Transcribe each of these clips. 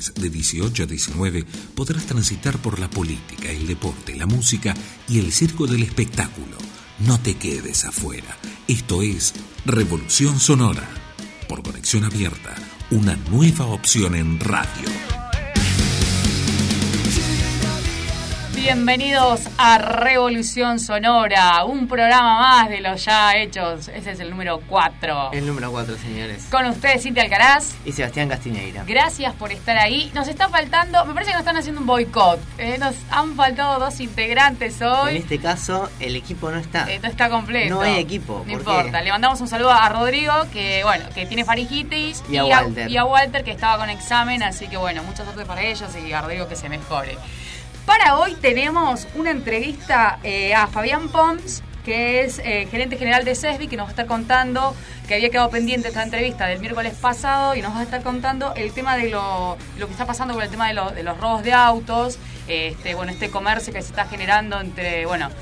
jóvenes de 18 a 19 podrás transitar por la política, el deporte, la música y el circo del espectáculo. No te quedes afuera. Esto es Revolución Sonora. Por Conexión Abierta, una nueva opción en radio. Bienvenidos a Revolución Sonora, un programa más de los ya hechos. Ese es el número 4. El número 4, señores. Con ustedes, Cintia Alcaraz y Sebastián Castiñeira. Gracias por estar ahí. Nos está faltando, me parece que nos están haciendo un boicot. Nos han faltado 2 integrantes hoy. En este caso, el equipo no está. No está completo. No hay equipo. No importa. Le mandamos un saludo a Rodrigo, que tiene faringitis. Y a Walter, que estaba con examen. Así que mucha suerte para ellos y a Rodrigo que se mejore. Para hoy tenemos una entrevista a Fabián Pons, que es gerente general de CESBI, que nos va a estar contando, que había quedado pendiente esta entrevista del miércoles pasado, y nos va a estar contando el tema de lo que está pasando con el tema de los robos de autos, este comercio que se está generando entre,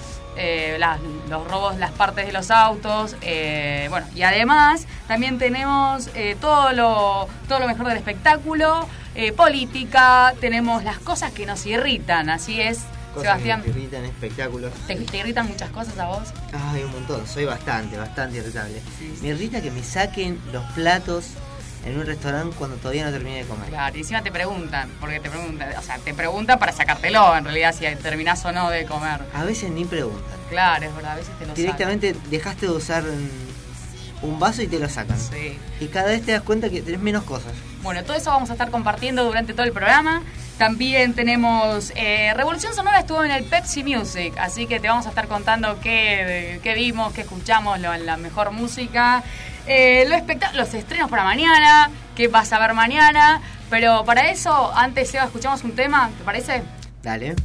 los robos, las partes de los autos, y además también tenemos todo lo mejor del espectáculo, política, tenemos las cosas que nos irritan, así es, cosas Sebastián. Que te irritan, espectáculos. ¿Te irritan muchas cosas a vos? Ay, un montón, soy bastante irritable. Sí. Me irrita que me saquen los platos en un restaurante cuando todavía no terminé de comer. Claro, y encima te preguntan te preguntan para sacártelo, en realidad, si terminás o no de comer. A veces ni preguntan. Claro, es verdad, a veces te lo directamente sacan. Dejaste de usar un vaso y te lo sacan. Sí. Y cada vez te das cuenta que tenés menos cosas. Bueno, todo eso vamos a estar compartiendo durante todo el programa. También tenemos Revolución Sonora estuvo en el Pepsi Music, así que te vamos a estar contando qué vimos, qué escuchamos, la mejor música, los estrenos para mañana, qué vas a ver mañana. Pero para eso, antes, Seba, escuchamos un tema, ¿te parece? Dale.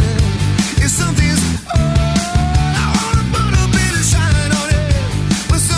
Something's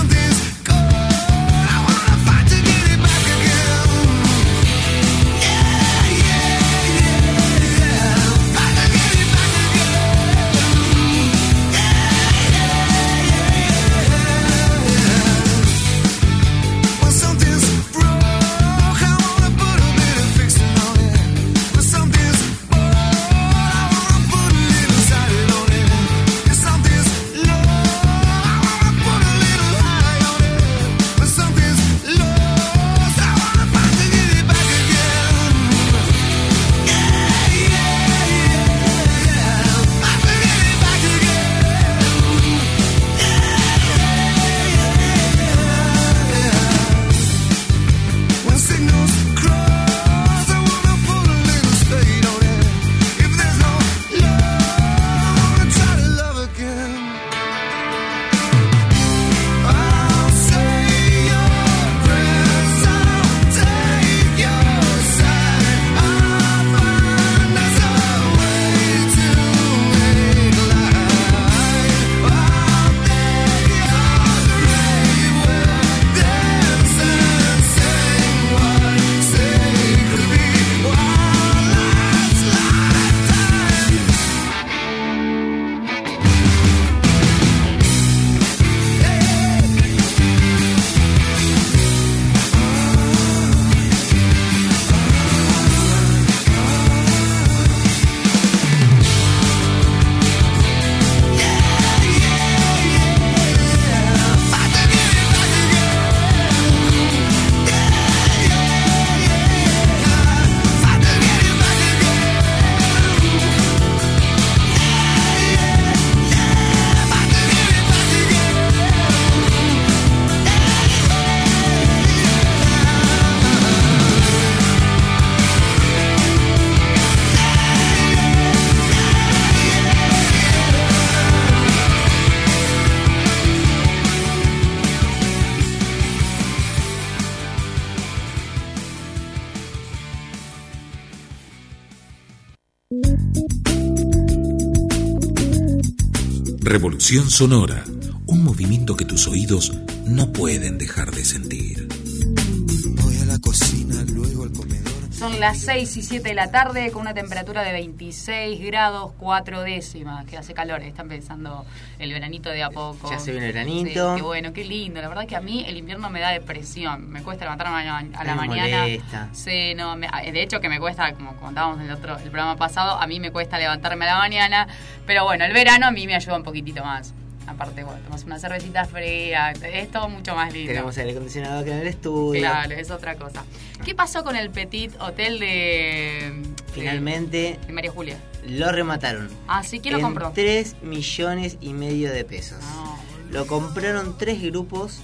Revolución Sonora, un movimiento que tus oídos no pueden dejar de sentir. Voy a la cocina, luego al comedor. Son las 6 y 7 de la tarde con una temperatura de 26 grados 4 décimas, que hace calor, está empezando el veranito de a poco. Ya se viene el veranito. Sí, qué bueno, qué lindo. La verdad que a mí el invierno me da depresión, me cuesta levantarme a la Me mañana. molesta. Sí, no, de hecho que me cuesta, como contábamos en el programa pasado, a mí me cuesta levantarme a la mañana, pero bueno, el verano a mí me ayuda un poquitito más. Aparte, bueno, tomas una cervecita fría, es todo mucho más lindo. Tenemos aire acondicionado acá en el estudio. Claro, es otra cosa. ¿Qué pasó con el Petit Hotel de Finalmente María Julia? lo remataron. Ah, sí, ¿quién lo compró? 3,5 millones de pesos. No. Lo compraron 3 grupos,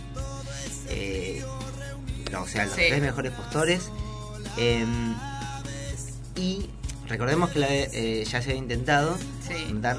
o sea, los 3 mejores postores. Y recordemos que ya se había intentado dar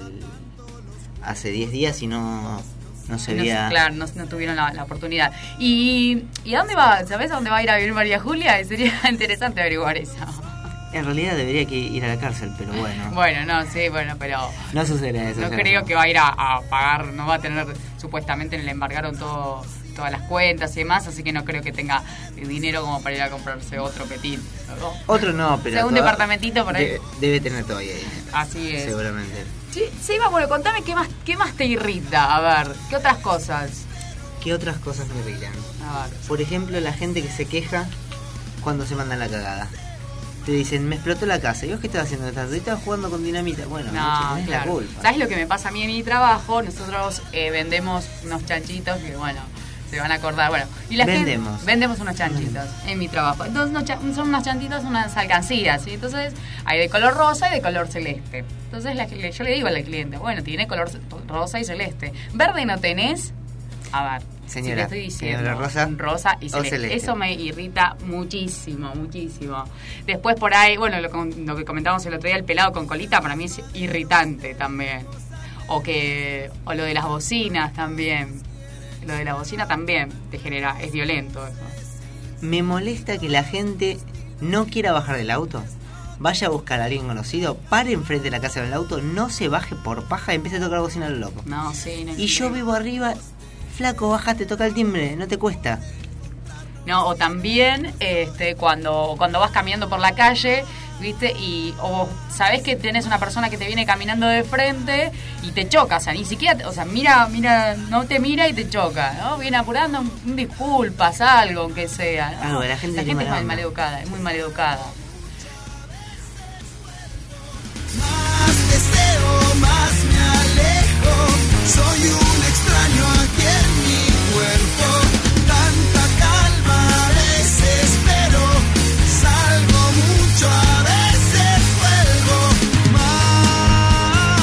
hace 10 días y no se había... Claro, no tuvieron la oportunidad. ¿Y a dónde va? ¿Sabés a dónde va a ir a vivir María Julia? Sería interesante averiguar eso. En realidad debería que ir a la cárcel, pero bueno. Bueno, no, sí, bueno, pero... No sucede eso. No creo que va a ir a pagar, no va a tener, supuestamente le embargaron todas las cuentas y demás, así que no creo que tenga dinero como para ir a comprarse otro Petit. ¿No? Otro no, pero... Un departamentito por ahí. Debe tener todavía dinero. Así es. Seguramente. Sí, bueno, contame qué más te irrita, a ver, ¿qué otras cosas? ¿Qué otras cosas me irritan? A ver. Por ejemplo, la gente que se queja cuando se mandan la cagada. Te dicen, me explotó la casa. ¿Y vos qué estás haciendo? Estabas jugando con dinamita. Bueno, no tenés la culpa. ¿Sabes lo que me pasa a mí en mi trabajo? Nosotros vendemos unos chanchitos que, bueno, se van a acordar. Bueno, y la vendemos. Gente, vendemos unos chanchitos en mi trabajo. Entonces son unos chanchitos, unas alcancías, ¿sí? Entonces hay de color rosa y de color celeste. Entonces yo le digo al cliente, bueno, tiene color rosa y celeste. ¿Verde no tenés? A ver, señora, si te estoy diciendo rosa y celeste. Eso me irrita muchísimo, muchísimo. Después por ahí, bueno, lo que comentábamos el otro día, el pelado con colita, para mí es irritante también. O lo de las bocinas también. Lo de la bocina también te genera, es violento eso. Me molesta que la gente no quiera bajar del auto, vaya a buscar a alguien conocido, pare enfrente de la casa del auto, no se baje por paja y empiece a tocar la bocina a lo loco. No, sí, no. Y yo vivo arriba, flaco, bajate, toca el timbre, no te cuesta. No, o también cuando vas caminando por la calle, ¿viste? O sabés que tenés una persona que te viene caminando de frente y te choca, o sea, ni siquiera, o sea, mira, no te mira y te choca, ¿no? Viene apurando, un disculpas, algo, aunque sea, ¿no? La gente es maleducada, es muy maleducada. Más deseo, más me alejo. Soy un extraño aquí en mi cuerpo. Tanta calma, desespero. Salgo mucho, a veces vuelvo más.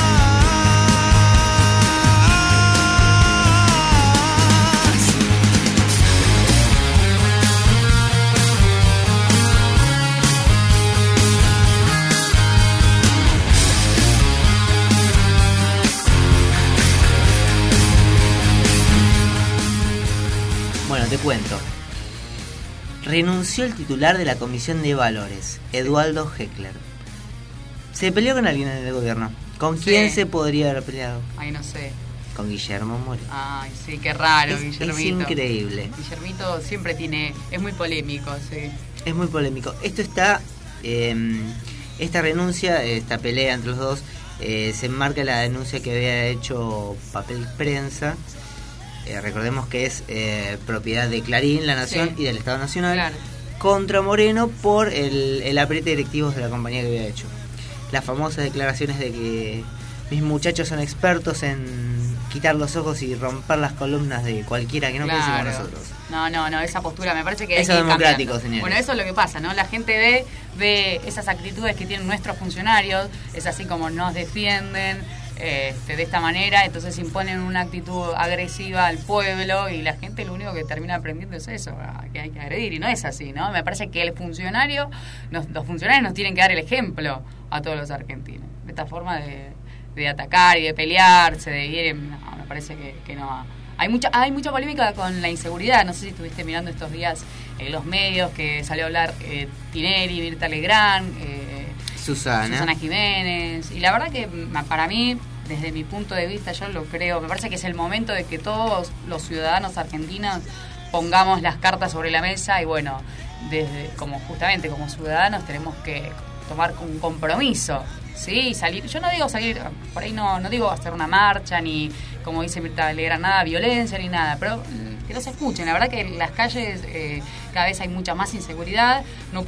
Bueno, te cuento. Renunció el titular de la Comisión de Valores, Eduardo Heckler. Se peleó con alguien en el gobierno. ¿Con quién se podría haber peleado? Ay, no sé. Con Guillermo Moreno. Ay, sí, qué raro, Guillermito. Es increíble. Guillermito siempre es muy polémico, sí. Es muy polémico. Esto está, esta renuncia, esta pelea entre los dos, se enmarca en la denuncia que había hecho Papel Prensa. Recordemos que es propiedad de Clarín, La Nación y del Estado Nacional, claro, contra Moreno por el apriete de directivos de la compañía que había hecho. Las famosas declaraciones de que mis muchachos son expertos en quitar los ojos y romper las columnas de cualquiera que no piense como nosotros. No, esa postura me parece que eso es democrático, señores. Bueno, eso es lo que pasa, ¿no? La gente ve esas actitudes que tienen nuestros funcionarios, es así como nos defienden de esta manera, entonces imponen una actitud agresiva al pueblo y la gente lo único que termina aprendiendo es eso, que hay que agredir, y no es así, ¿no? Me parece que los funcionarios nos tienen que dar el ejemplo a todos los argentinos. Esta forma de atacar y de pelearse, de ir, no, me parece que no. Hay mucha polémica con la inseguridad. No sé si estuviste mirando estos días los medios que salió a hablar Tinelli, Mirta Legrand, Susana Jiménez. Y la verdad que para mí desde mi punto de vista, yo lo creo, me parece que es el momento de que todos los ciudadanos argentinos pongamos las cartas sobre la mesa y bueno, como ciudadanos tenemos que tomar un compromiso, ¿sí? Salir, yo no digo salir, por ahí no digo hacer una marcha, ni como dice Mirta Legrand, nada violencia ni nada, pero que no se escuchen. La verdad que en las calles cada vez hay mucha más inseguridad, no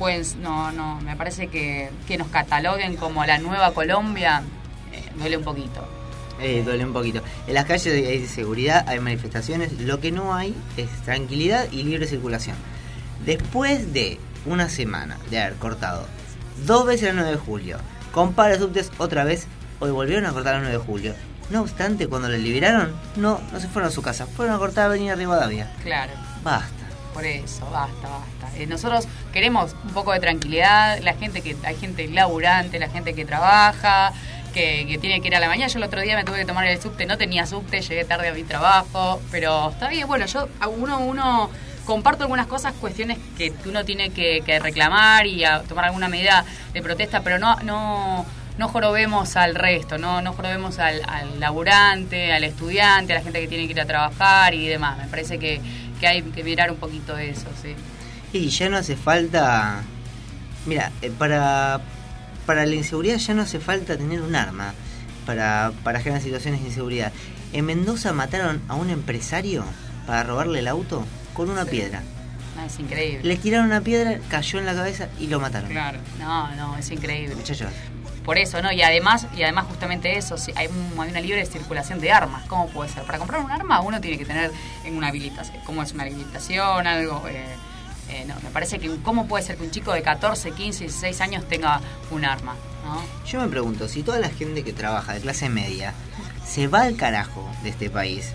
me parece que nos cataloguen como la nueva Colombia, duele un poquito. Duele un poquito. En las calles hay seguridad, hay manifestaciones, lo que no hay es tranquilidad y libre circulación. Después de una semana de haber cortado 2 veces el 9 de julio, con paros subtes otra vez, hoy volvieron a cortar el 9 de julio. No obstante, cuando lo liberaron, no se fueron a su casa, fueron a cortar Avenida Rivadavia. Claro. Basta. Por eso, basta. Nosotros queremos un poco de tranquilidad, hay gente laburante, la gente que trabaja, que tiene que ir a la mañana. Yo el otro día me tuve que tomar el subte, no tenía subte, llegué tarde a mi trabajo, pero está bien, bueno, yo uno comparto algunas cosas, cuestiones que uno tiene que reclamar y a tomar alguna medida de protesta, pero no jorobemos al resto, no jorobemos al laburante, al estudiante, a la gente que tiene que ir a trabajar y demás. Me parece que hay que mirar un poquito de eso, sí. Y ya no hace falta... Mira, para la inseguridad ya no hace falta tener un arma para generar situaciones de inseguridad. En Mendoza mataron a un empresario para robarle el auto con una piedra. No, es increíble. Le tiraron una piedra, cayó en la cabeza y lo mataron. Claro, no, es increíble. Muchachos. Por eso, ¿no? Y además justamente eso, si hay una libre circulación de armas. ¿Cómo puede ser? Para comprar un arma uno tiene que tener una habilitación. ¿Cómo es una habilitación? Algo... no, me parece que ¿cómo puede ser que un chico de 14, 15, 16 años tenga un arma? ¿No? Yo me pregunto, si toda la gente que trabaja de clase media se va al carajo de este país,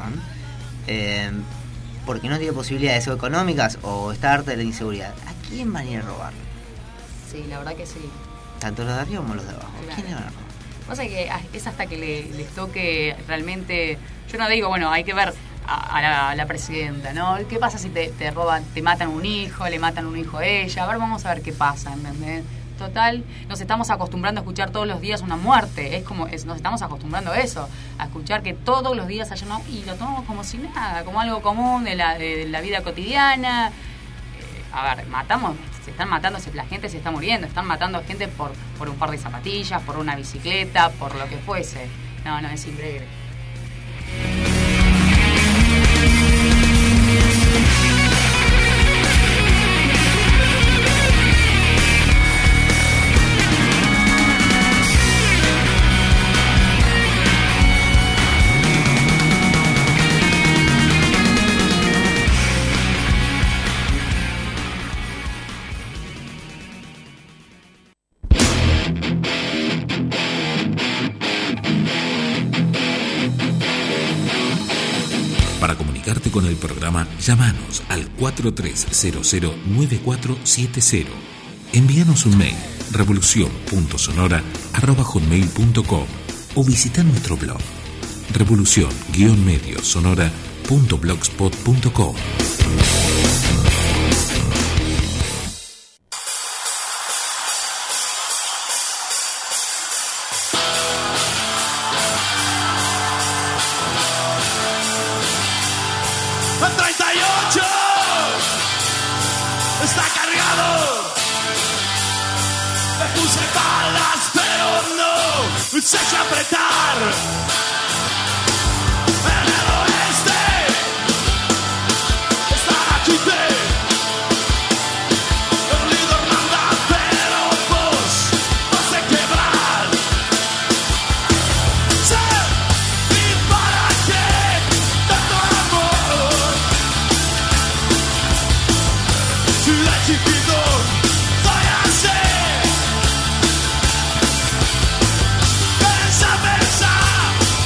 porque no tiene posibilidades económicas o está harta de la inseguridad, ¿a quién van a ir a robar? Sí, la verdad que sí. Tanto los de arriba como los de abajo. Claro. ¿Quién le van a robar? Pasa que es hasta que les toque realmente... Yo no digo, bueno, hay que ver a la presidenta, ¿no? ¿Qué pasa si te roban, te matan un hijo, le matan un hijo a ella? A ver, vamos a ver qué pasa, ¿entendés? Total, nos estamos acostumbrando a escuchar todos los días una muerte. Nos estamos acostumbrando a eso, a escuchar que todos los días haya una... Y lo tomamos como si nada, como algo común de la vida cotidiana. A ver, se están matando, la gente se está muriendo, están matando a gente por un par de zapatillas, por una bicicleta, por lo que fuese. No, es increíble. Con el programa, llámanos al 4300-9470. Envíanos un mail, revolucion.sonora@hotmail.com o visita nuestro blog, revolucion-mediosonora.blogspot.com. Está cargado. Me puse balas, pero no se echa a apretar. En el oeste está la chute. El líder manda, pero vos vas a quebrar. Sí, ¿y para qué tanto amor? Si de chiquito soy así. Pensa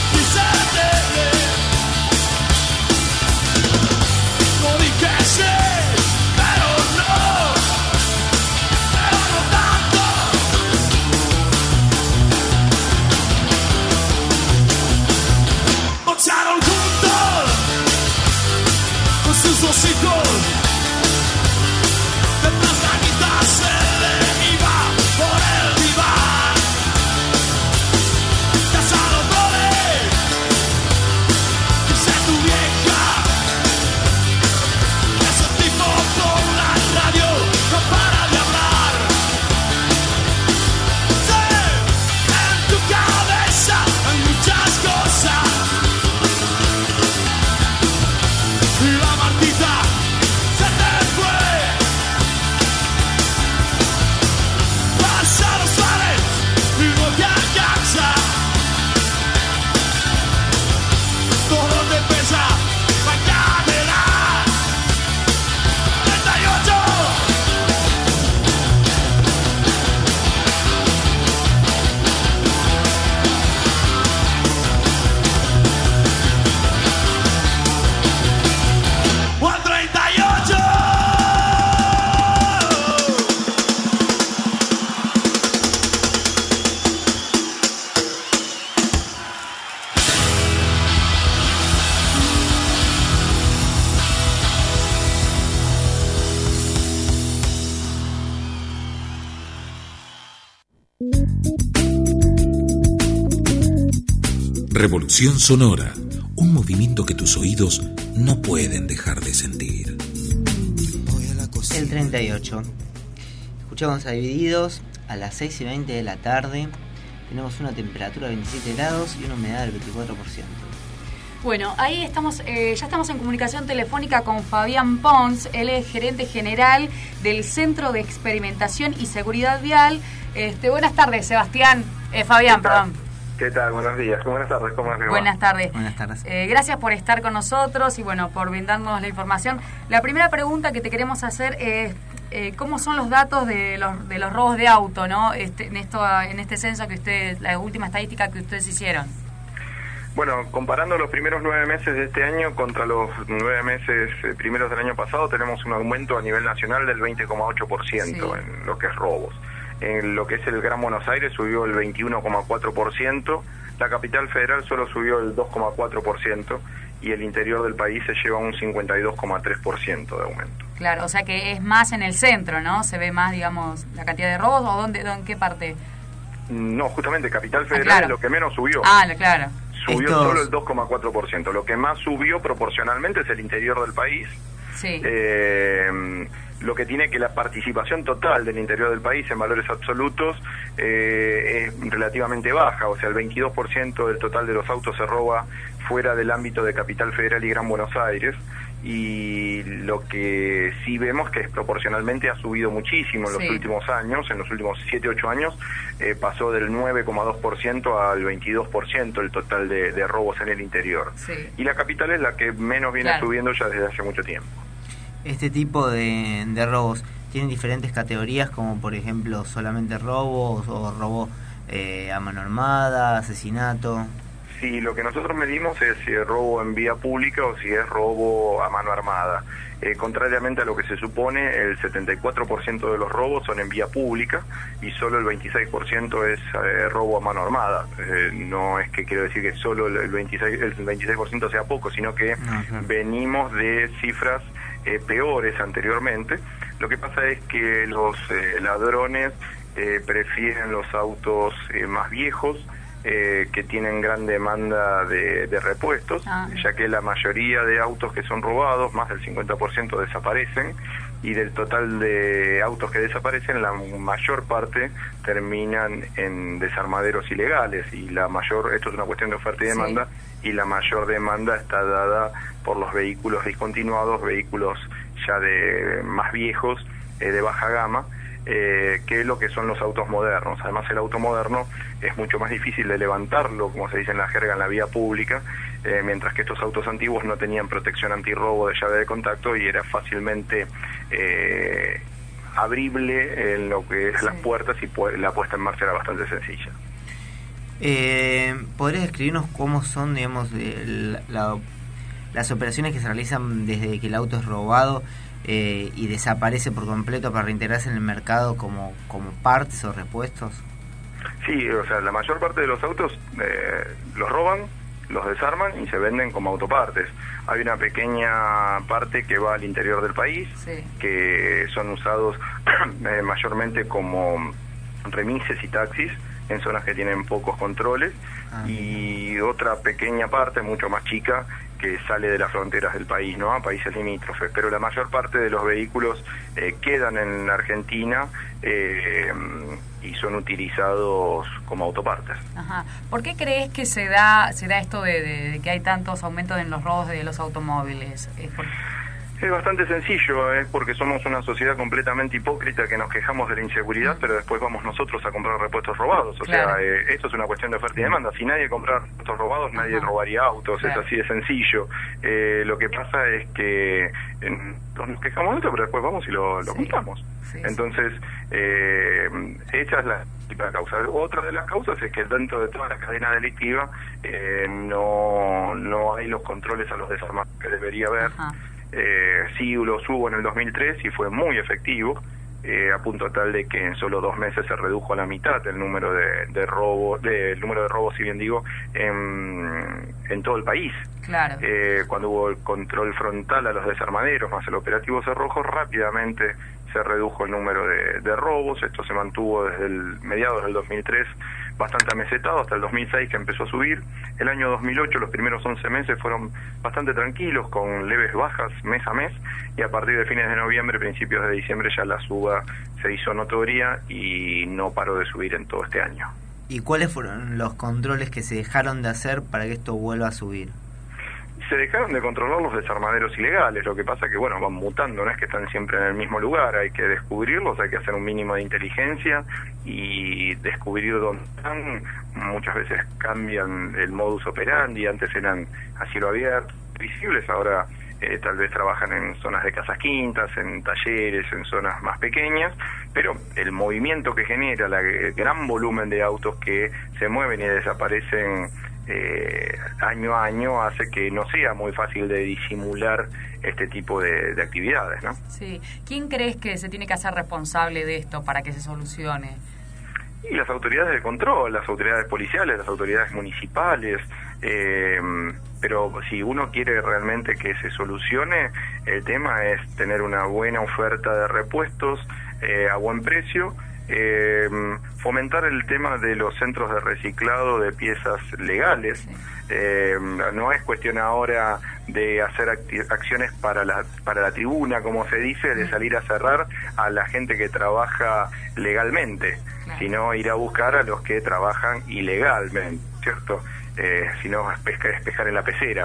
Revolución Sonora, un movimiento que tus oídos no pueden dejar de sentir. El 38. Escuchamos a Divididos a las 6:20 de la tarde. Tenemos una temperatura de 27 grados y una humedad del 24%. Bueno, ahí estamos, ya estamos en comunicación telefónica con Fabián Pons. Él es gerente general del Centro de Experimentación y Seguridad Vial. Buenas tardes, Sebastián. Fabián, perdón. ¿Qué tal? Buenos días. Buenas tardes. ¿Cómo les va? Buenas tardes. Buenas tardes. Gracias por estar con nosotros y bueno, por brindarnos la información. La primera pregunta que te queremos hacer es ¿cómo son los datos de los robos de auto, ¿no? En este censo que ustedes, la última estadística que ustedes hicieron? Bueno, comparando los primeros 9 meses de este año contra los 9 meses primeros del año pasado, tenemos un aumento a nivel nacional del 20,8% Sí. en lo que es robos. En lo que es el Gran Buenos Aires subió el 21,4%, la capital federal solo subió el 2,4% y el interior del país se lleva un 52,3% de aumento. Claro, o sea que es más en el centro, ¿no? Se ve más, digamos, la cantidad de robos, ¿o en qué parte? No, justamente Capital Federal claro. es lo que menos subió. Claro. Subió solo el 2,4%. Lo que más subió proporcionalmente es el interior del país. Sí. Lo que tiene que la participación total del interior del país en valores absolutos es relativamente baja, o sea, el 22% del total de los autos se roba fuera del ámbito de Capital Federal y Gran Buenos Aires, y lo que sí vemos que proporcionalmente ha subido muchísimo en los últimos años, en los últimos 7-8 años, pasó del 9,2% al 22% el total de robos en el interior. Sí. Y la capital es la que menos viene subiendo ya desde hace mucho tiempo. Este tipo de robos tienen diferentes categorías, como por ejemplo solamente robos o robo a mano armada, asesinato. Sí, lo que nosotros medimos es si es robo en vía pública o si es robo a mano armada. Contrariamente a lo que se supone, el 74% de los robos son en vía pública y solo el 26% es robo a mano armada. No es que quiero decir que solo el 26% sea poco, sino que venimos de cifras peores anteriormente. Lo que pasa es que los ladrones prefieren los autos más viejos, que tienen gran demanda de repuestos, ya que la mayoría de autos que son robados, más del 50% desaparecen, y del total de autos que desaparecen, la mayor parte terminan en desarmaderos ilegales, y esto es una cuestión de oferta y demanda, y la mayor demanda está dada por los vehículos discontinuados, vehículos ya de más viejos, de baja gama, que lo que son los autos modernos. Además, el auto moderno es mucho más difícil de levantarlo, como se dice en la jerga, en la vía pública, mientras que estos autos antiguos no tenían protección antirrobo de llave de contacto y era fácilmente abrible en lo que es las puertas, y la puesta en marcha era bastante sencilla. ¿Podrías describirnos cómo son, digamos, las operaciones que se realizan desde que el auto es robado y desaparece por completo para reintegrarse en el mercado como partes o repuestos? Sí, o sea, la mayor parte de los autos los roban, los desarman y se venden como autopartes. Hay una pequeña parte que va al interior del país, que son usados mayormente como remises y taxis en zonas que tienen pocos controles, y otra pequeña parte, mucho más chica, que sale de las fronteras del país, ¿no? A países limítrofes, pero la mayor parte de los vehículos quedan en Argentina y son utilizados como autopartes. Ajá. ¿Por qué crees que se da esto de que hay tantos aumentos en los robos de los automóviles? Es bastante sencillo, es porque somos una sociedad completamente hipócrita, que nos quejamos de la inseguridad, pero después vamos nosotros a comprar repuestos robados. O sea, esto es una cuestión de oferta y demanda. Si nadie comprara repuestos robados, nadie robaría autos. Es así de sencillo. Lo que pasa es que nos quejamos de esto, pero después vamos y lo compramos. Entonces, esa es la principal causa. Otra de las causas es que dentro de toda la cadena delictiva no hay los controles a los desarmados que debería haber. Sí los hubo en el 2003 y fue muy efectivo, a punto tal de que en solo 2 meses se redujo a la mitad el número de robos, si bien digo, en todo el país. Claro. Cuando hubo el control frontal a los desarmaderos más el operativo Cerrojo, rápidamente se redujo el número de robos. Esto se mantuvo desde mediados del 2003 bastante amesetado hasta el 2006 que empezó a subir. El año 2008 los primeros 11 meses fueron bastante tranquilos, con leves bajas mes a mes, y a partir de fines de noviembre, principios de diciembre ya la suba se hizo notoria y no paró de subir en todo este año. ¿Y cuáles fueron los controles que se dejaron de hacer para que esto vuelva a subir? Se dejaron de controlar los desarmaderos ilegales, lo que pasa que, bueno, van mutando, no es que están siempre en el mismo lugar, hay que descubrirlos, hay que hacer un mínimo de inteligencia y descubrir dónde están. Muchas veces cambian el modus operandi, antes eran a cielo abierto, visibles, ahora tal vez trabajan en zonas de casas quintas, en talleres, en zonas más pequeñas, pero el movimiento que genera, el gran volumen de autos que se mueven y desaparecen año a año, hace que no sea muy fácil de disimular este tipo de actividades, ¿no? Sí. ¿Quién crees que se tiene que hacer responsable de esto para que se solucione? Y las autoridades de control, las autoridades policiales, las autoridades municipales, pero si uno quiere realmente que se solucione, el tema es tener una buena oferta de repuestos a buen precio, fomentar el tema de los centros de reciclado de piezas legales. No es cuestión ahora de hacer acciones para la tribuna, como se dice, de salir a cerrar a la gente que trabaja legalmente, sino ir a buscar a los que trabajan ilegalmente, ¿cierto? Si no, es pescar en la pecera.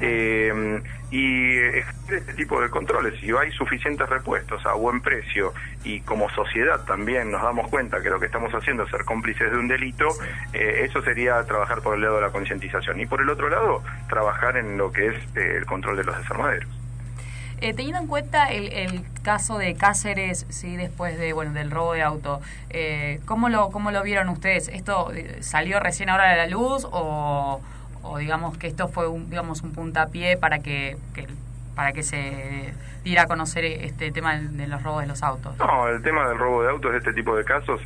Y este tipo de controles, si hay suficientes repuestos a buen precio y como sociedad también nos damos cuenta que lo que estamos haciendo es ser cómplices de un delito, eso sería trabajar por el lado de la concientización. Y por el otro lado, trabajar en lo que es el control de los desarmaderos. Teniendo en cuenta el caso de Cáceres, sí, después de del robo de auto, ¿cómo lo vieron ustedes? ¿Esto salió recién ahora a la luz o digamos que esto fue un puntapié para que se diera a conocer este tema de los robos de los autos? No, el tema del robo de autos, de este tipo de casos,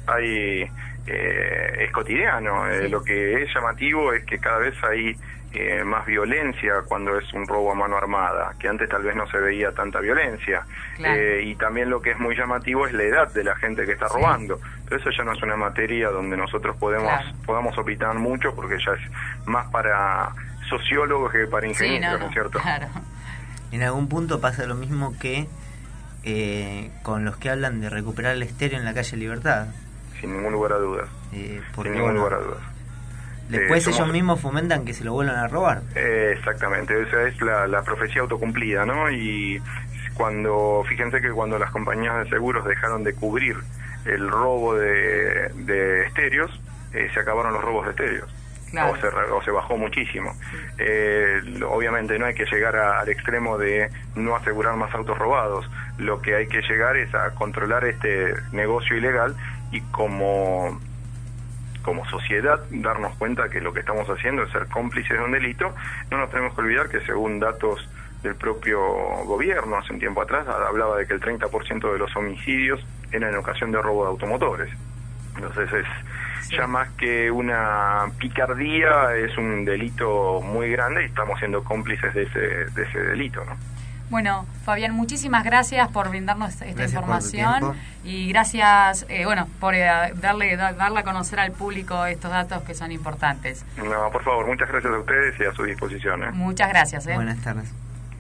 es cotidiano. Sí. Lo que es llamativo es que cada vez hay más violencia cuando es un robo a mano armada, que antes tal vez no se veía tanta violencia. Claro. Y también lo que es muy llamativo es la edad de la gente que está robando. Pero eso ya no es una materia donde nosotros podamos opinar mucho, porque ya es más para sociólogos que para ingenieros, ¿no es cierto? Claro. En algún punto pasa lo mismo que con los que hablan de recuperar el estéreo en la calle Libertad. Sin ningún lugar a dudas. Porque, sin ningún lugar a dudas. Después ellos mismos fomentan que se lo vuelvan a robar. Exactamente, esa es la profecía autocumplida, ¿no? Y fíjense que cuando las compañías de seguros dejaron de cubrir el robo de estéreos, se acabaron los robos de estéreos. Claro. O se bajó muchísimo. Obviamente no hay que llegar al extremo de no asegurar más autos robados. Lo que hay que llegar es a controlar este negocio ilegal y como sociedad darnos cuenta que lo que estamos haciendo es ser cómplices de un delito. No nos tenemos que olvidar que según datos del propio gobierno hace un tiempo atrás hablaba de que el 30% de los homicidios eran en ocasión de robo de automotores. Entonces es ya más que una picardía, es un delito muy grande y estamos siendo cómplices de ese delito, ¿no? Bueno, Fabián, muchísimas gracias por brindarnos esta información y gracias por darle a conocer al público estos datos que son importantes. No, por favor, muchas gracias a ustedes y a su disposición. Muchas gracias. Buenas tardes.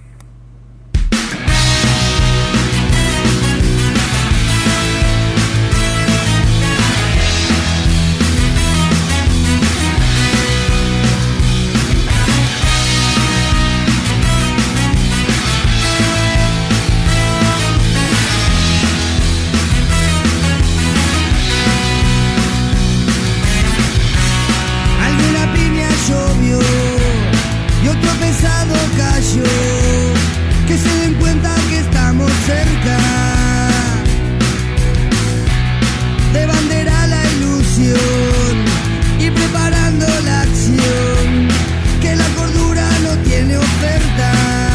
Y otro pesado cayó, que se den cuenta que estamos cerca. De bandera la ilusión y preparando la acción, que la cordura no tiene oferta.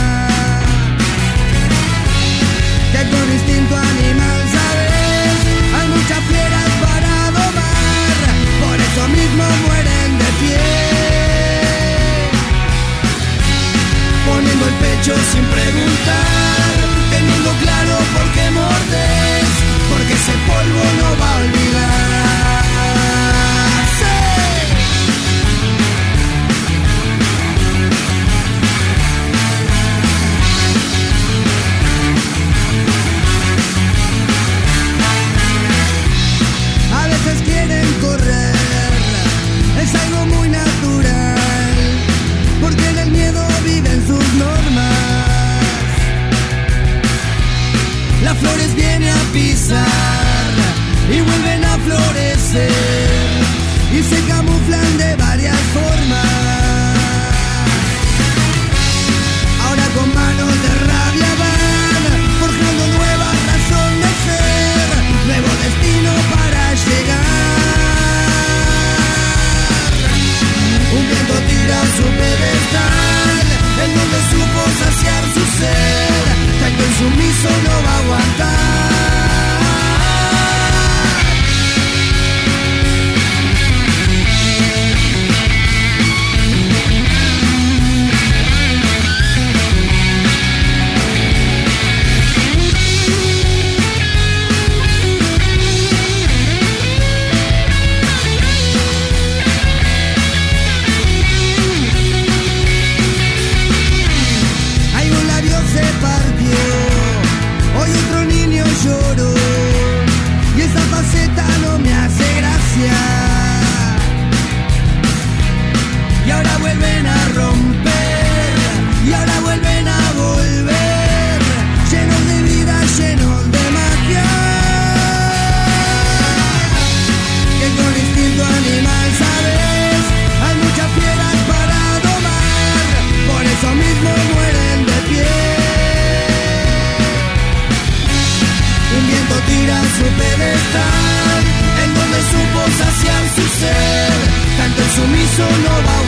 Que con instinto animal, sabes, hay muchas fieras para domar, por eso mismo mueren de pie. Poniendo el pecho sin preguntar, teniendo claro por qué mordes, porque ese polvo no va a olvidar. ¡Sí! florecer y se camuflan de varias formas. Ahora con manos de rabia van forjando nueva razón de ser, nuevo destino para llegar. Un viento tira su pedestal en donde supo saciar su ser, tanto insumiso no va a aguantar. En donde supo saciar su ser, tanto el sumiso no va a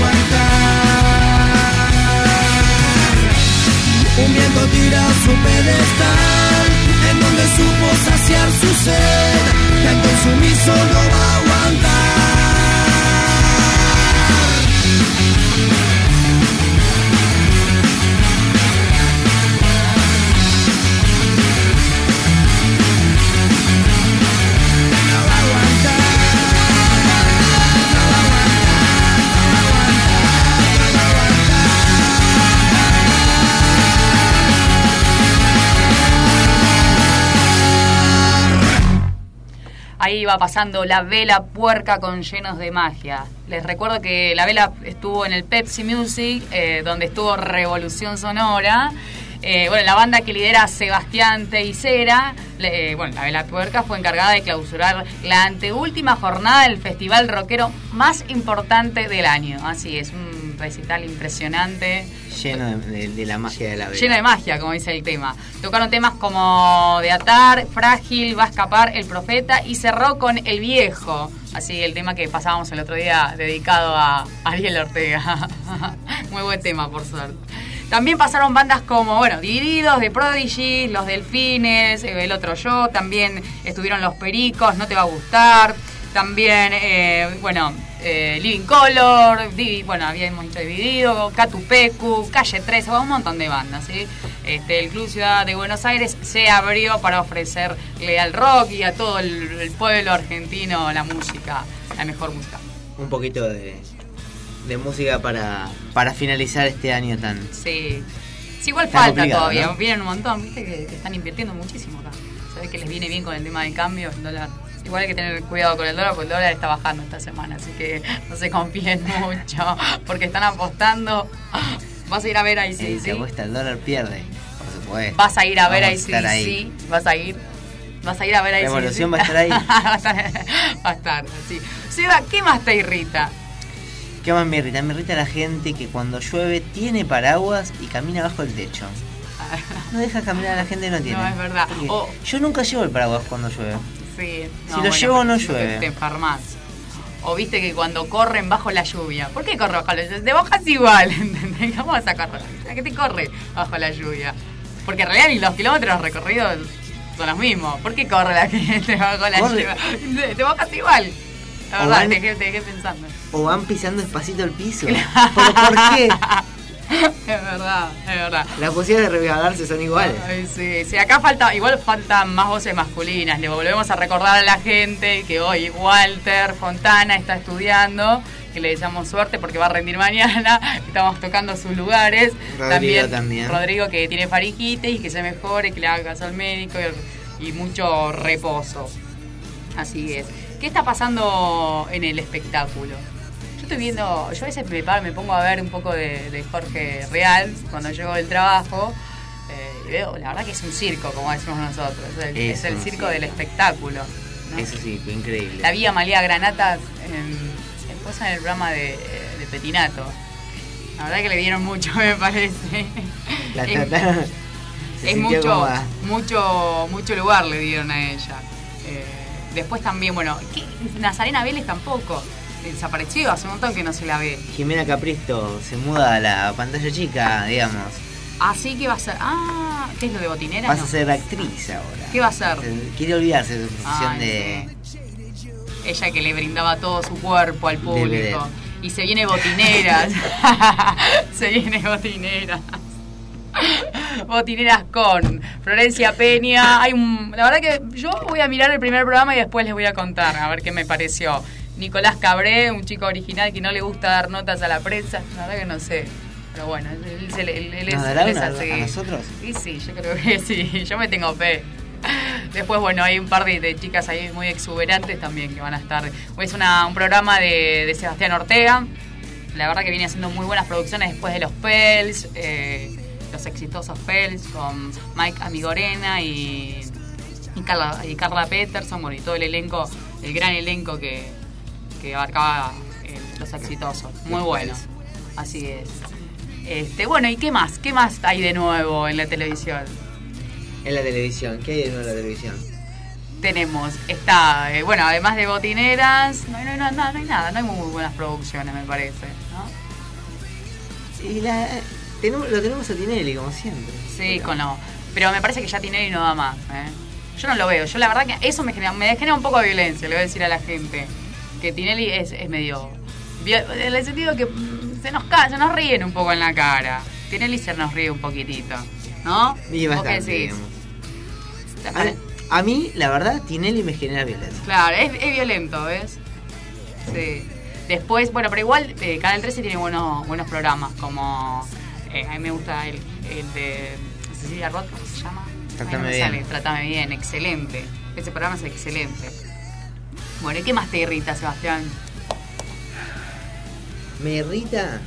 aguantar. Un viento tira su pedestal, en donde supo saciar su ser, tanto el sumiso no va a aguantar. Ahí va pasando La Vela Puerca con Llenos de Magia. Les recuerdo que La Vela estuvo en el Pepsi Music, donde estuvo Revolución Sonora. Bueno, la banda que lidera Sebastián Teisera, bueno, La Vela Puerca fue encargada de clausurar la anteúltima jornada del festival rockero más importante del año. Así es, un recital impresionante. Lleno de la magia de la vela. Lleno de magia, como dice el tema. Tocaron temas como De Atar, Frágil, Va a Escapar, El Profeta, y cerró con El Viejo. Así, el tema que pasábamos el otro día dedicado a Ariel Ortega. Muy buen tema, por suerte. También pasaron bandas como, bueno, Divididos, The Prodigy, Los Delfines, El Otro Yo. También estuvieron Los Pericos, No Te Va a Gustar. También, Living Color, bueno, habíamos dicho Dividido, Catupecu, Calle 13, un montón de bandas, ¿sí? El Club Ciudad de Buenos Aires se abrió para ofrecerle al rock y a todo el pueblo argentino la música, la mejor música. Un poquito de música para finalizar este año tan... Sí, igual falta todavía, ¿no? Vienen un montón, viste que están invirtiendo muchísimo acá. Sabés que les viene bien con el tema del cambio, el dólar. Igual hay que tener cuidado con el dólar, porque el dólar está bajando esta semana, así que no se confíen mucho, porque están apostando. Vas a ir a ver ahí sí. Si apuesta el dólar pierde, por supuesto. Vas a ir a ver ahí sí. Vas a ir a ver ahí sí. Revolución va a estar ahí. Va a estar, sí. Seba, ¿qué más te irrita? ¿Qué más me irrita? Me irrita la gente que cuando llueve tiene paraguas y camina bajo el techo. No deja caminar a la gente que no tiene. No, es verdad. Yo nunca llevo el paraguas cuando llueve. Sí, si lo llevo no llueve. Te enfermas. O viste que cuando corren bajo la lluvia. ¿Por qué corre bajo la lluvia? Te bajas igual, ¿entendés? ¿Cómo vas a correr? ¿A qué te corre bajo la lluvia? Porque en realidad los kilómetros recorridos son los mismos. ¿Por qué corre la gente bajo la lluvia? Te bajas igual. La verdad, te dejé pensando. O van pisando despacito el piso. ¿Pero por qué? Es verdad. Las posibilidades de regalarse son iguales. Ay, sí, acá faltan más voces masculinas. Le volvemos a recordar a la gente que hoy Walter Fontana está estudiando, que le deseamos suerte porque va a rendir mañana. Estamos tocando sus lugares. Rodrigo también. Rodrigo, que tiene faringitis y que se mejore, que le haga caso al médico y mucho reposo. Así es. ¿Qué está pasando en el espectáculo? Yo estoy viendo, yo a veces me pongo a ver un poco de Jorge Real cuando llego del trabajo y veo, la verdad que es un circo, como decimos nosotros, es el circo del espectáculo. ¿no? Eso sí, fue increíble. La vi a Amalia Granatas después en el programa de Petinato. La verdad que le dieron mucho, me parece. La trataron. Es mucho lugar le dieron a ella. Después también, bueno, Nazarena Vélez tampoco. Desapareció, hace un montón que no se la ve. Jimena Capristo se muda a la pantalla chica, digamos. Así que va a ser. ¿Qué es lo de Botinera? Vas a ser actriz ahora. ¿Qué va a ser? Quiere olvidarse de su profesión Sí. Ella que le brindaba todo su cuerpo al público. Y se viene Botineras. Se viene Botineras. Botineras con Florencia Peña. La verdad que yo voy a mirar el primer programa y después les voy a contar a ver qué me pareció. Nicolás Cabré, un chico original que no le gusta dar notas a la prensa. La verdad que no sé. Pero bueno, él es así. ¿A nosotros? Sí, yo creo que sí. Yo me tengo fe. Después, bueno, hay un par de chicas ahí muy exuberantes también que van a estar. Es un programa de Sebastián Ortega. La verdad que viene haciendo muy buenas producciones después de los Pels, los exitosos Pels, con Mike Amigorena y Carla Peterson, bueno, y todo el elenco, el gran elenco que abarcaba los exitosos. Muy bueno. Así es. Bueno, ¿y qué más? ¿Qué más hay de nuevo en la televisión? En la televisión, ¿qué hay de nuevo en la televisión? Tenemos, bueno, además de Botineras, no hay nada, no hay muy buenas producciones, me parece, ¿no? Y lo tenemos a Tinelli, como siempre. Sí, pero me parece que ya Tinelli no da más, ¿eh? Yo no lo veo, yo la verdad que eso me genera un poco de violencia, le voy a decir a la gente, que Tinelli es medio, en el sentido que se nos ríen un poco en la cara. Tinelli se nos ríe un poquitito, ¿no? Y bastante, a mí, la verdad, Tinelli me genera violencia. Claro, es violento, ¿ves? Sí. Después, bueno, pero igual Canal 13 tiene buenos programas, como a mí me gusta el de Cecilia Roth, ¿cómo se llama? Trátame bien, excelente. Ese programa es excelente. Bueno, ¿y qué más te irrita, Sebastián? ¿Me irrita?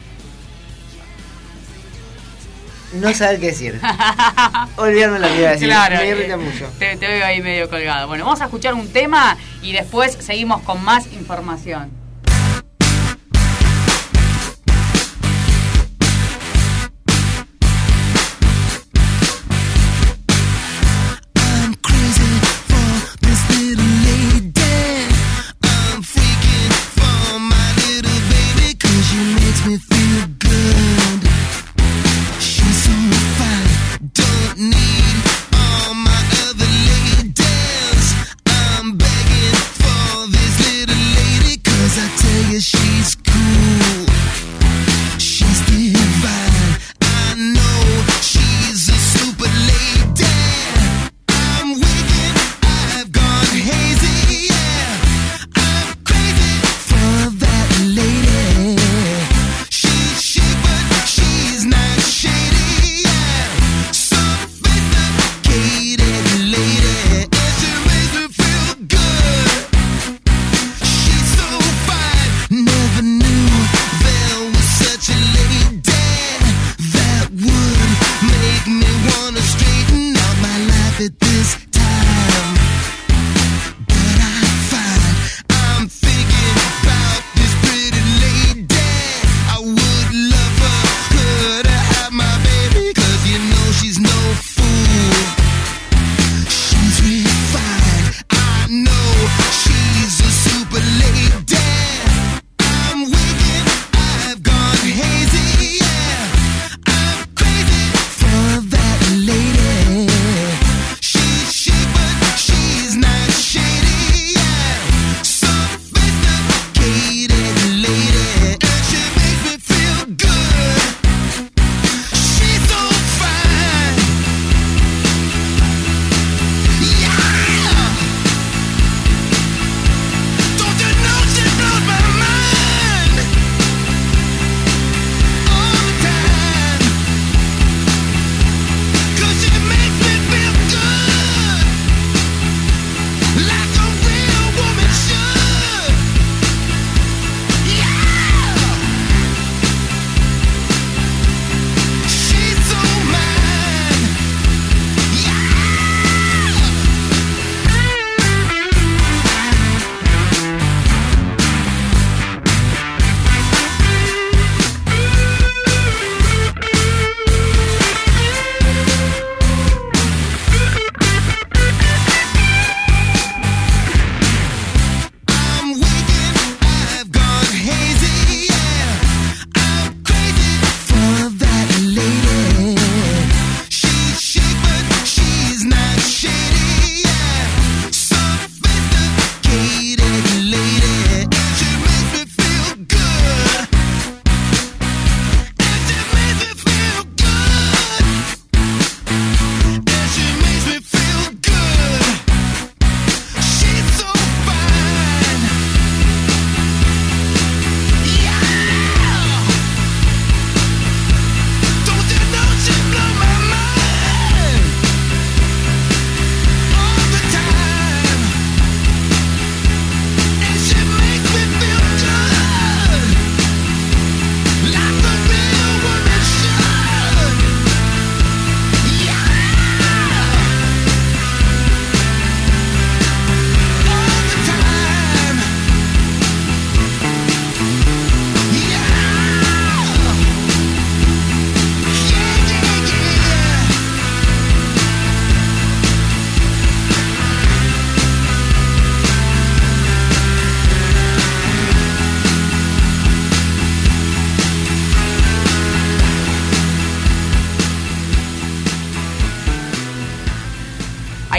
No saber qué decir. Olvidarme lo que iba a decir. Claro, me irrita mucho. Te veo ahí medio colgado. Bueno, vamos a escuchar un tema y después seguimos con más información. I'm begging for this little lady, 'cause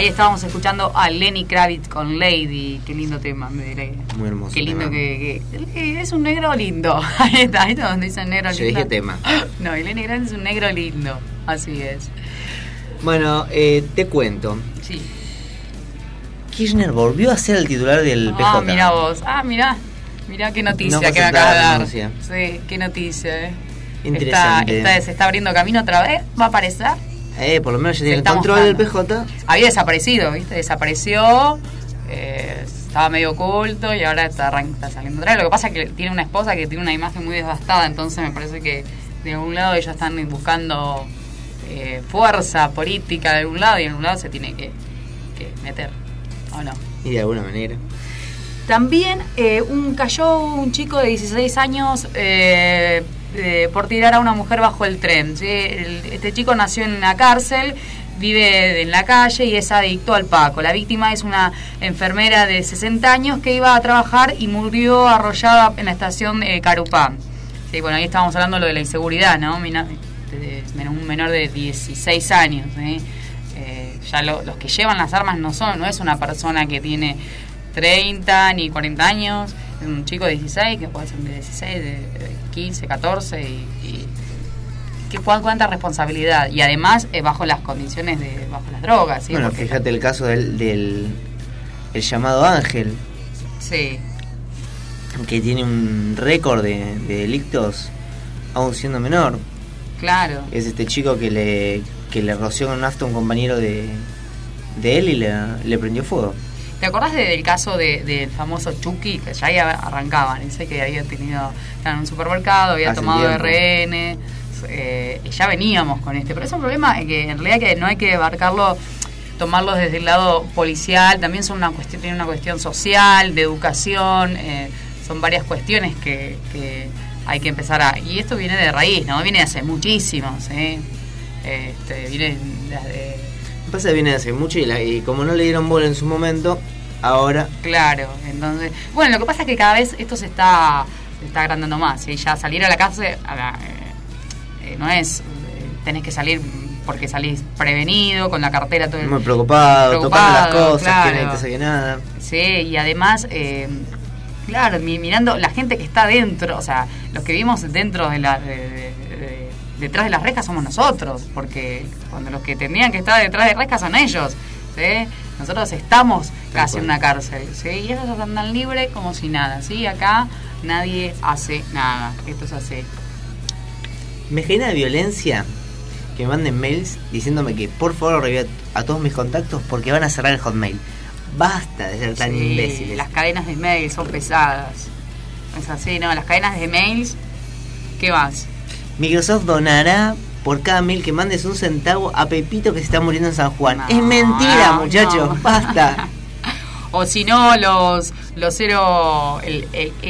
Ahí estábamos escuchando a Lenny Kravitz con Lady. Qué lindo tema. Muy hermoso. Qué lindo tema. que es un negro lindo. Ahí está donde dice negro lindo. Yo dije tema. No, y Lenny Kravitz es un negro lindo. Así es. Bueno, te cuento. Sí. Kirchner volvió a ser el titular del PJ. Mirá vos. Mirá qué noticia No que me acabas de dar. renuncia. Sí, qué noticia, Interesante. Se está abriendo camino otra vez. ¿Va a aparecer? Por lo menos ya tiene el Estamos control del jugando. PJ. Había desaparecido, ¿viste? Desapareció. Estaba medio oculto y ahora está saliendo otra vez. Lo que pasa es que tiene una esposa que tiene una imagen muy devastada. Entonces me parece que de algún lado ellos están buscando fuerza política de algún lado y en un lado se tiene que meter. ¿O no? Y de alguna manera. También cayó un chico de 16 años por tirar a una mujer bajo el tren. ¿Sí? Este chico nació en una cárcel, vive en la calle y es adicto al paco. La víctima es una enfermera de 60 años que iba a trabajar y murió arrollada en la estación Carupán. Sí, bueno, ahí estábamos hablando de lo de la inseguridad, ¿no? Un menor de 16 años. Ya los que llevan las armas no es una persona que tiene 30 ni 40 años, es un chico de 16, que puede ser de 16, de 15, 14 y cuánta responsabilidad, y además bajo las condiciones bajo las drogas, ¿sí? Bueno, porque, fíjate el caso el llamado Ángel, sí, que tiene un récord de delitos aún siendo menor. claro, Es este chico que le roció con nafta a un compañero de él y le prendió fuego. ¿te acordás del caso del famoso Chucky? Que ya ahí arrancaban, ese que había estaba en un supermercado, había Hace tomado tiempo. RN, y ya veníamos con pero es un problema que en realidad que no hay que tomarlo desde el lado policial, también tiene una cuestión social, de educación, son varias cuestiones que hay que empezar y esto viene de raíz, ¿no? Viene de hace muchísimo, ¿sí? Viene desde... Pasa que viene de hace mucho y como no le dieron bola en su momento, ahora... Claro, entonces... Bueno, lo que pasa es que cada vez esto se está agrandando más, ¿sí? Ya salir a la calle no es... tenés que salir porque salís prevenido, con la cartera todo Muy preocupado, tocando las cosas, claro. que nadie te saque nada. Sí, y además... claro, mirando la gente que está dentro, o sea, los que vivimos dentro detrás de las rejas somos nosotros, porque cuando los que tendrían que estar detrás de rejas son ellos, ¿sí? Nosotros estamos casi en una cárcel, ¿sí? Y ellos andan libres como si nada, ¿sí? Acá nadie hace nada, esto es así. Me genera violencia que me manden mails diciéndome que por favor reviva a todos mis contactos porque van a cerrar el Hotmail. Basta de ser tan Sí, imbéciles. las cadenas de mail son pesadas. Es así, ¿no? Las cadenas de mails, ¿qué más? Microsoft donará por cada mail que mandes un centavo a Pepito que se está muriendo en San Juan. No, Es mentira, no, muchachos, no. basta. O si no, los cero, el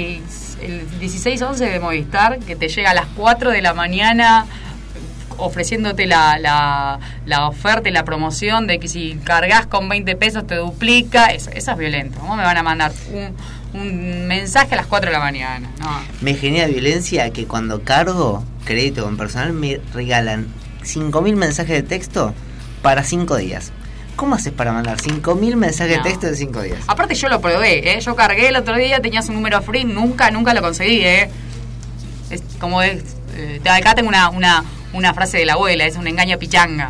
1611 de Movistar, que te llega a las 4 de la mañana ofreciéndote la oferta y la promoción de que si cargas con 20 pesos te duplica. Eso es violento. ¿Cómo me van a mandar un mensaje a las 4 de la mañana? No. Me genera violencia que cuando cargo crédito con personal me regalan 5.000 mensajes de texto para 5 días. ¿Cómo haces para mandar 5.000 mensajes No. de texto en 5 días? Aparte yo lo probé, yo cargué el otro día, tenías un número free, nunca lo conseguí, Es como acá tengo una frase de la abuela, es un engaño pichanga.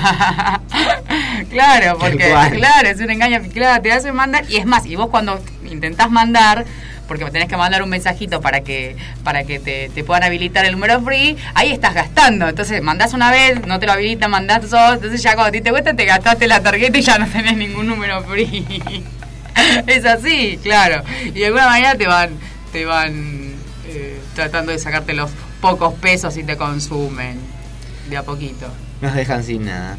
Claro, porque claro, es un engaño, claro, te hacen mandar, y es más, y vos cuando intentás mandar, porque tenés que mandar un mensajito para que te puedan habilitar el número free, ahí estás gastando. Entonces mandás una vez, no te lo habilitan, mandás dos, entonces ya cuando a ti te cuesta te gastaste la tarjeta y ya no tenés ningún número free. Es así, claro. Y de alguna manera te van tratando de sacarte los pocos pesos y te consumen de a poquito. Nos dejan sin nada.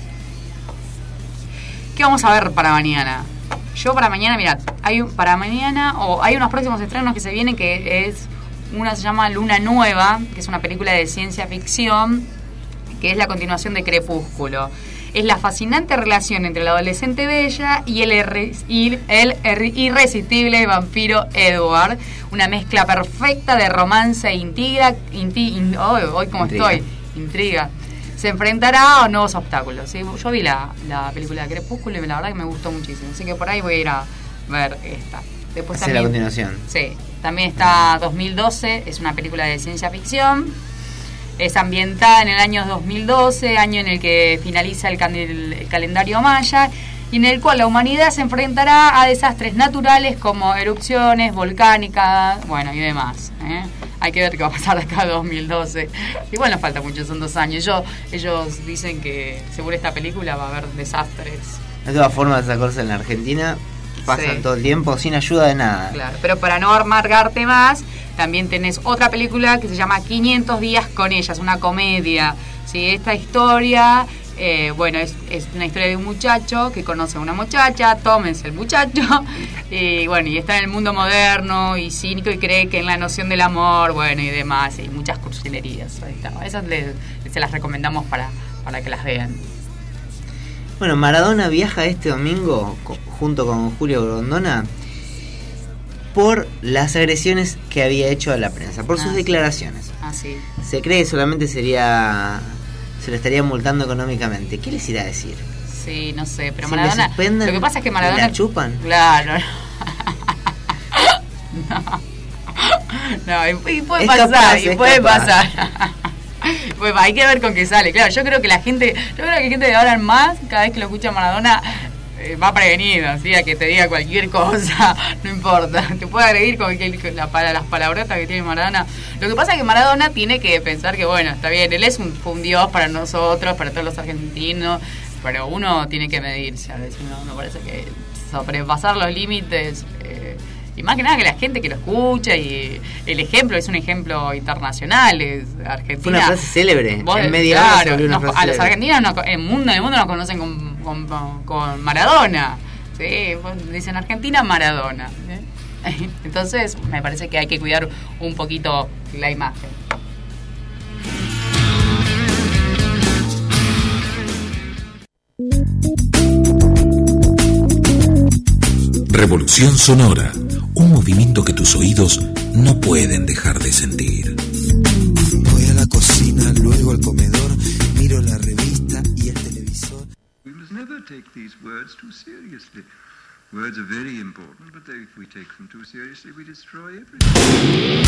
¿Qué vamos a ver para mañana? Yo para mañana, mirad, hay unos próximos estrenos que se vienen, que una se llama Luna Nueva, que es una película de ciencia ficción, que es la continuación de Crepúsculo. Es la fascinante relación entre la adolescente Bella y el irresistible vampiro Edward, una mezcla perfecta de romance e intriga. Hoy como Intriga. estoy, intriga. se enfrentará a nuevos obstáculos. ¿Sí? Yo vi la película de Crepúsculo y la verdad que me gustó muchísimo, así que por ahí voy a ir a ver esta. Después también, la continuación. Sí, también está 2012, es una película de ciencia ficción. Es ambientada en el año 2012, año en el que finaliza el calendario maya, y en el cual la humanidad se enfrentará a desastres naturales como erupciones, volcánicas, bueno, y demás. Hay que ver qué va a pasar de acá a 2012. Igual nos falta mucho, son 2 años. Ellos dicen que según esta película va a haber desastres. De todas formas, esas cosas en la Argentina pasan todo el tiempo sin ayuda de nada. Claro, pero para no amargarte más, también tenés otra película que se llama 500 días con ella, es una comedia. ¿Sí? Esta historia, bueno, es una historia de un muchacho que conoce a una muchacha, Tom es el muchacho, y bueno, y está en el mundo moderno y cínico y cree que en la noción del amor, bueno, y demás, y muchas cursilerías. Ahí está. Esas se las recomendamos para que las vean. Bueno, Maradona viaja este domingo junto con Julio Grondona por las agresiones que había hecho a la prensa, por sus declaraciones. Sí. Se cree que solamente se le estaría multando económicamente. ¿Qué les irá a decir? Sí, no sé, pero si Maradona... Lo que pasa es que Maradona... ¿La chupan? Claro. No, y puede pasar. Pues hay que ver con qué sale. Claro, yo creo que la gente de ahora en más, cada vez que lo escucha Maradona, va prevenido, ¿sí? A que te diga cualquier cosa, no importa, te puede agredir con las palabrotas que tiene Maradona. Lo que pasa es que Maradona tiene que pensar que, bueno, está bien, él fue un dios para nosotros, para todos los argentinos, pero uno tiene que medirse, a veces no parece que sobrepasar los límites, y más que nada que la gente que lo escucha, y el ejemplo es un ejemplo internacional, es Argentina. Fue una frase célebre, en media claro, hora a los argentinos en el mundo nos conocen con Maradona, ¿sí? Dicen Argentina, Maradona, ¿sí? Entonces me parece que hay que cuidar un poquito la imagen. Revolución Sonora, un movimiento que tus oídos no pueden dejar de sentir. Voy a la cocina, luego al comedor, miro la revista y el televisor. We must never take these words too seriously. Words are very important, but if we take them too seriously, we destroy everything.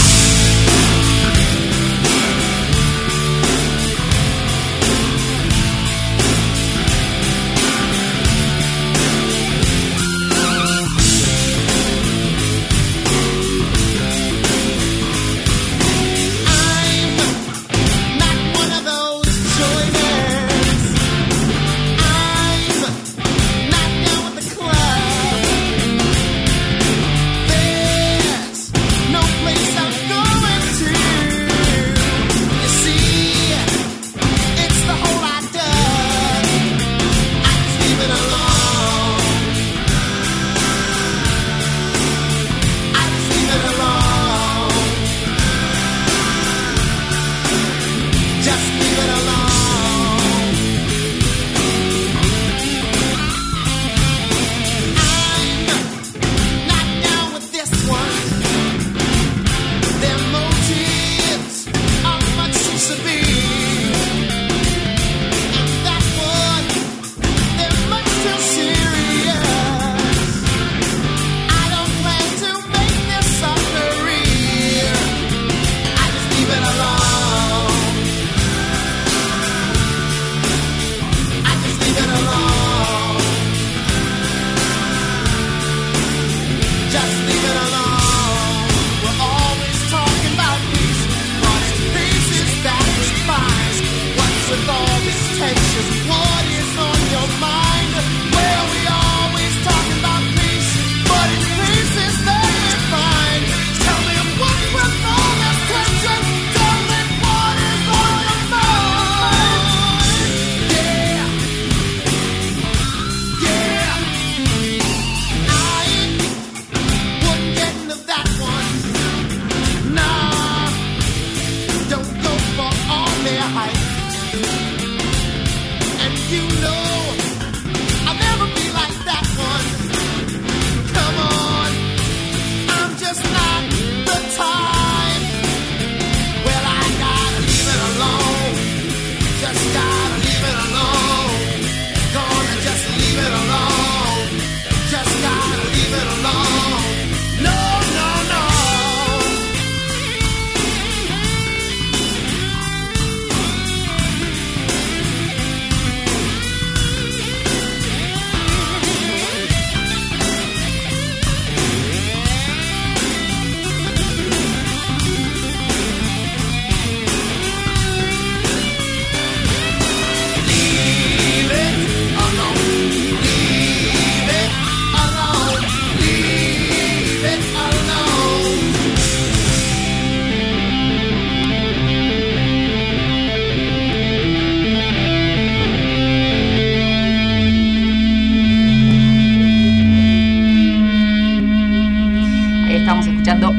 Just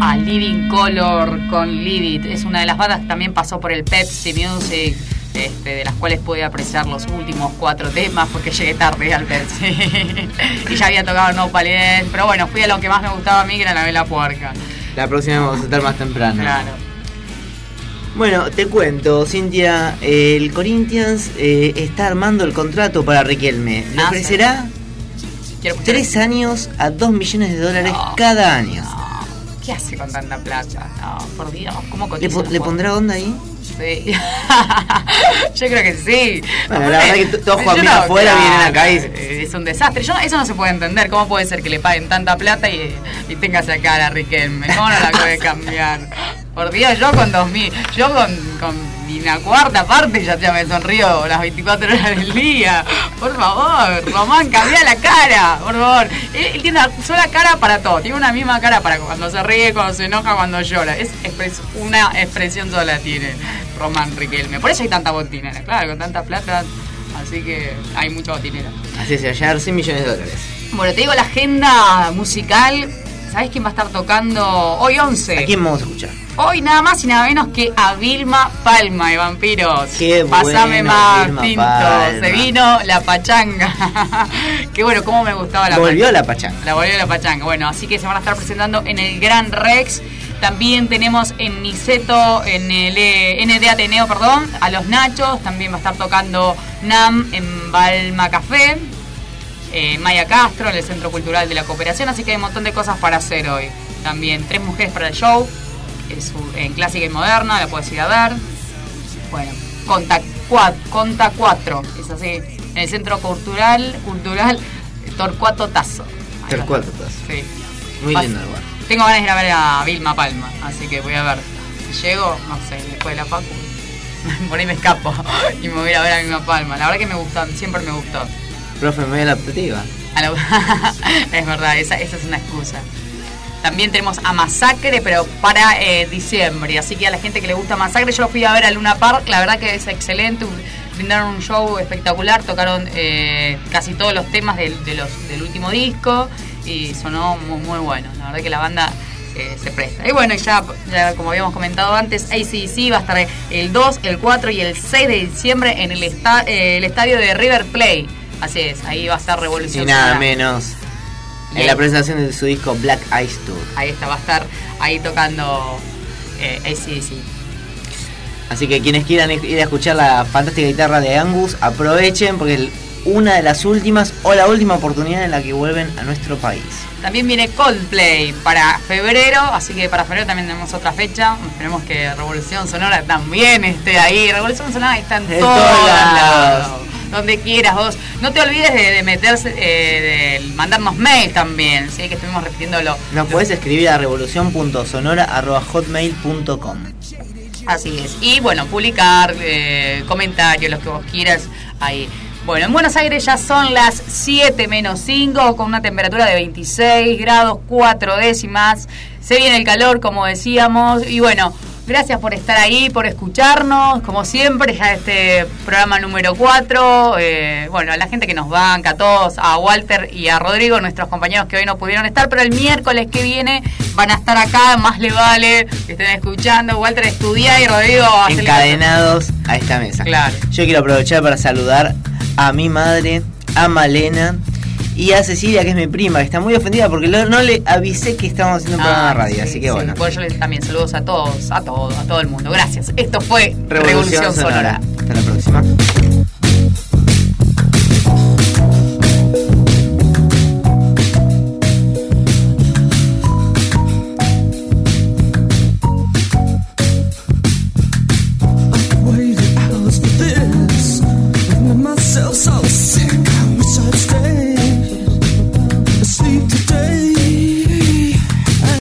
a Living Color con Live It. Es una de las bandas que también pasó por el Pepsi Music, de las cuales pude apreciar los últimos 4 temas porque llegué tarde al Pepsi. Y ya había tocado No Palidez, pero bueno, fui a lo que más me gustaba a mí, que era La Vela Puerca. La próxima vamos a estar más temprano. Claro. Bueno, te cuento, Cintia, el Corinthians está armando el contrato para Riquelme. Le ofrecerá 3 años a $2 millones cada año. No. ¿Qué hace con tanta plata? No, por Dios, ¿cómo cotiza? ¿Le pondrá onda ahí? Sí. Yo creo que sí. Bueno, la verdad que todos Juan Mira afuera vienen acá y... Es un desastre. Eso no se puede entender. ¿Cómo puede ser que le paguen tanta plata y tengas acá a la Riquelme? ¿Cómo no la puede cambiar? Por Dios, yo con 2.000, yo con una cuarta parte ya me sonrío las 24 horas del día. Por favor, Román, cambia la cara, por favor. Él tiene una sola cara para todo, tiene una misma cara para cuando se ríe, cuando se enoja, cuando llora. Una expresión sola tiene Román Riquelme. Por eso hay tanta botinera, claro, con tanta plata, así que hay mucha botinera. Así es, hallar $100 millones. Bueno, te digo la agenda musical. ¿Sabés quién va a estar tocando hoy 11? ¿A quién vamos a escuchar? Hoy nada más y nada menos que a Vilma Palma de Vampiros. Qué Pasame bueno, más Vilma tinto. Palma. Se vino la pachanga. Qué bueno, cómo me gustaba la Volvió pachanga. la pachanga. La volvió la pachanga. Bueno, así que se van a estar presentando en el Gran Rex. También tenemos en Niceto, en el ND Ateneo, perdón, a Los Nachos. También va a estar tocando NAM en Balma Café. Maya Castro, en el Centro Cultural de la Cooperación, así que hay un montón de cosas para hacer hoy. También 3 mujeres para el show, es en clásica y moderna, la puedes ir a ver. Bueno, Conta 4, es así, en el Centro Cultural Torcuato Tazo. Torcuato Tazo. Sí. Muy lindo el lugar. Tengo ganas de ir a ver a Vilma Palma, así que voy a ver. Si llego, no sé, después de la facu, por ahí me escapo y me voy a ver a Vilma Palma. La verdad que me gustó, siempre me gustó. Profe, me voy a la optativa. Es verdad, esa es una excusa. También tenemos a Masacre, pero para diciembre. Así que a la gente que le gusta Masacre, yo lo fui a ver a Luna Park. La verdad que es excelente. Brindaron un show espectacular. Tocaron casi todos los temas del último disco. Y sonó muy, muy bueno. La verdad que la banda se presta. Y bueno, ya como habíamos comentado antes, AC/DC va a estar el 2, el 4 y el 6 de diciembre en el estadio de River Plate. Así es, ahí va a estar Revolución. Y nada Sonora. menos. En la presentación de su disco Black Ice Tour. Ahí está, va a estar ahí tocando AC/DC. Así que quienes quieran ir a escuchar la fantástica guitarra de Angus, aprovechen porque es una de las últimas o la última oportunidad en la que vuelven a nuestro país. También viene Coldplay para febrero, así que para febrero también tenemos otra fecha. Esperemos que Revolución Sonora también esté ahí. Revolución Sonora está en todos lados. Donde quieras vos. No te olvides de meterse, de mandarnos mail también, ¿sí? Que estuvimos repitiéndolo. Nos podés escribir a revolucion.sonora@hotmail.com. Así es. Y bueno, publicar comentarios, los que vos quieras ahí. Bueno, en Buenos Aires ya son las 7 menos 5, con una temperatura de 26 grados 4 décimas. Se viene el calor, como decíamos. Y bueno, gracias por estar ahí, por escucharnos. Como siempre, ya este programa número 4. Bueno, a la gente que nos banca, a todos, a Walter y a Rodrigo, nuestros compañeros que hoy no pudieron estar, pero el miércoles que viene van a estar acá. Más le vale que estén escuchando. Walter estudia y Rodrigo encadenados a esta mesa. Claro. Yo quiero aprovechar para saludar a mi madre, a Malena y a Cecilia, que es mi prima, que está muy ofendida porque no le avisé que estábamos haciendo un programa de radio, sí, así que bueno. Pues yo también saludos a todos, a todo el mundo. Gracias. Esto fue Revolución Sonora. Hasta la próxima.